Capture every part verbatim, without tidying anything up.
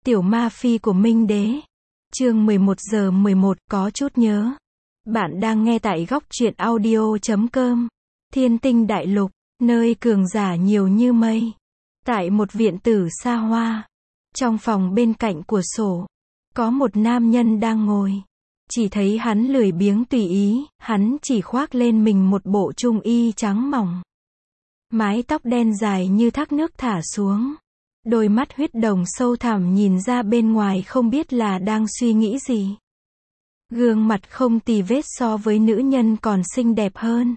Tiểu Ma Phi của Minh Đế. Chương mười một giờ mười một, có chút nhớ. Bạn đang nghe tại góc truyện audio chấm com. Thiên Tinh Đại Lục, nơi cường giả nhiều như mây. Tại một viện tử xa hoa, trong phòng bên cạnh cửa sổ, có một nam nhân đang ngồi. Chỉ thấy hắn lười biếng tùy ý, hắn chỉ khoác lên mình một bộ trung y trắng mỏng. Mái tóc đen dài như thác nước thả xuống. Đôi mắt huyết đồng sâu thẳm nhìn ra bên ngoài không biết là đang suy nghĩ gì. Gương mặt không tì vết so với nữ nhân còn xinh đẹp hơn.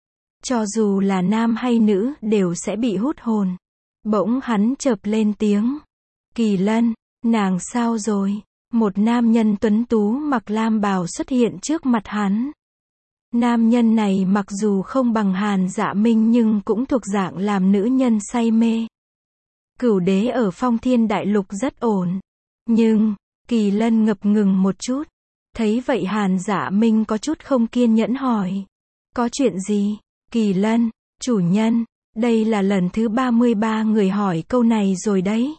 Cho dù là nam hay nữ đều sẽ bị hút hồn. Bỗng hắn chợp lên tiếng. Kỳ Lân, nàng sao rồi? Một nam nhân tuấn tú mặc lam bào xuất hiện trước mặt hắn. Nam nhân này mặc dù không bằng Hàn Dạ Minh nhưng cũng thuộc dạng làm nữ nhân say mê. Cửu đế ở Phong Thiên Đại Lục rất ổn. Nhưng, Kỳ Lân ngập ngừng một chút. Thấy vậy Hàn Dạ Minh có chút không kiên nhẫn hỏi. Có chuyện gì? Kỳ Lân, chủ nhân, đây là lần thứ ba mươi ba người hỏi câu này rồi đấy.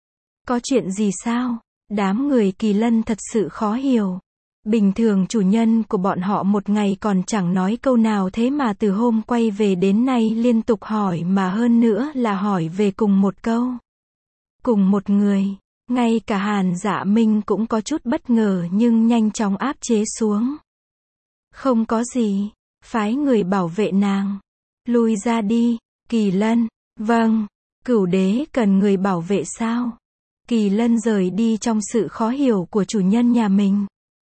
Có chuyện gì sao? Đám người Kỳ Lân thật sự khó hiểu. Bình thường chủ nhân của bọn họ một ngày còn chẳng nói câu nào thế mà từ hôm quay về đến nay liên tục hỏi mà hơn nữa là hỏi về cùng một câu. Cùng một người. Ngay cả Hàn Dạ Minh cũng có chút bất ngờ nhưng nhanh chóng áp chế xuống. Không có gì. Phái người bảo vệ nàng. Lui ra đi. Kỳ Lân. Vâng. Cửu đế cần người bảo vệ sao? Kỳ Lân rời đi trong sự khó hiểu của chủ nhân nhà mình.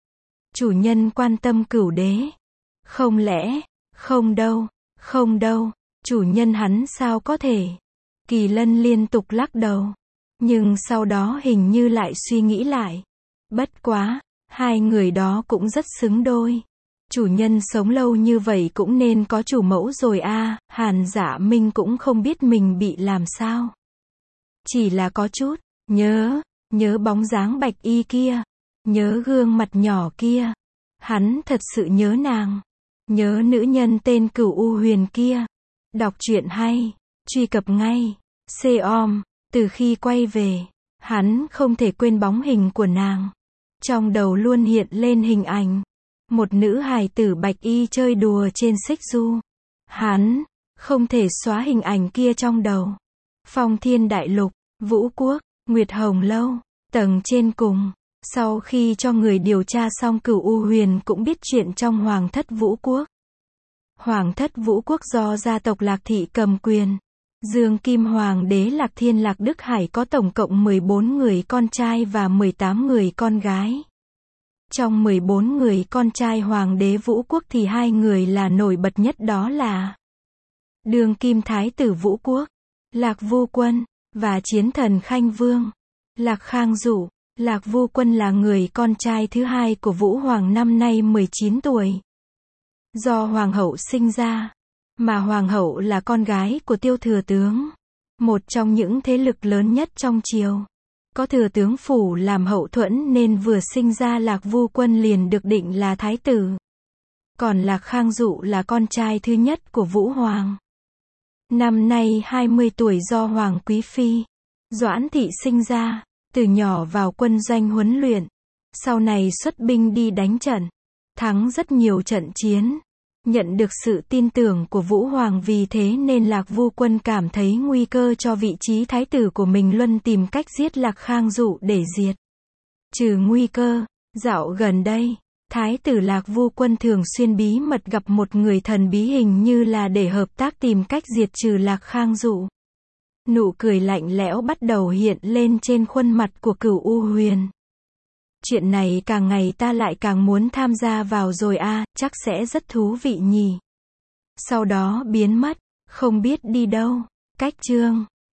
Chủ nhân quan tâm cửu đế. Không lẽ, không đâu, không đâu, chủ nhân hắn sao có thể. Kỳ Lân liên tục lắc đầu. Nhưng sau đó hình như lại suy nghĩ lại. Bất quá, hai người đó cũng rất xứng đôi. Chủ nhân sống lâu như vậy cũng nên có chủ mẫu rồi a. Hàn Dạ Minh cũng không biết mình bị làm sao. Chỉ là có chút, nhớ, nhớ bóng dáng bạch y kia. Nhớ gương mặt nhỏ kia. Hắn thật sự nhớ nàng. Nhớ nữ nhân tên Cửu U Huyền kia. Đọc truyện hay. Truy cập ngay. Xê-om. Từ khi quay về, hắn không thể quên bóng hình của nàng. Trong đầu luôn hiện lên hình ảnh. Một nữ hài tử bạch y chơi đùa trên xích du. Hắn không thể xóa hình ảnh kia trong đầu. Phong Thiên Đại Lục, Vũ Quốc, Nguyệt Hồng Lâu, tầng trên cùng. Sau khi cho người điều tra xong Cửu U Huyền cũng biết chuyện trong Hoàng thất Vũ Quốc. Hoàng thất Vũ Quốc do gia tộc Lạc Thị cầm quyền. Dương Kim Hoàng đế Lạc Thiên Lạc Đức Hải có tổng cộng mười bốn người con trai và mười tám người con gái. Trong mười bốn người con trai Hoàng đế Vũ Quốc thì hai người là nổi bật nhất, đó là Đương Kim Thái tử Vũ Quốc, Lạc Vu Quân, và Chiến Thần Khanh Vương, Lạc Khang Dụ. Lạc Vu Quân là người con trai thứ hai của Vũ Hoàng, năm nay mười chín tuổi. Do Hoàng hậu sinh ra, mà Hoàng hậu là con gái của Tiêu Thừa Tướng, một trong những thế lực lớn nhất trong triều. Có Thừa Tướng phủ làm hậu thuẫn nên vừa sinh ra Lạc Vu Quân liền được định là thái tử. Còn Lạc Khang Dụ là con trai thứ nhất của Vũ Hoàng. Năm nay hai mươi tuổi do Hoàng Quý Phi Doãn Thị sinh ra. Từ nhỏ vào quân doanh huấn luyện, sau này xuất binh đi đánh trận, thắng rất nhiều trận chiến, nhận được sự tin tưởng của Vũ Hoàng, vì thế nên Lạc Vu Quân cảm thấy nguy cơ cho vị trí thái tử của mình, luôn tìm cách giết Lạc Khang Dụ để diệt trừ nguy cơ. Dạo gần đây, thái tử Lạc Vu Quân thường xuyên bí mật gặp một người thần bí, hình như là để hợp tác tìm cách diệt trừ Lạc Khang Dụ. Nụ cười lạnh lẽo bắt đầu hiện lên trên khuôn mặt của Cửu U Huyền. Chuyện này càng ngày ta lại càng muốn tham gia vào rồi a, chắc sẽ rất thú vị nhỉ. Sau đó biến mất, không biết đi đâu. Cách chương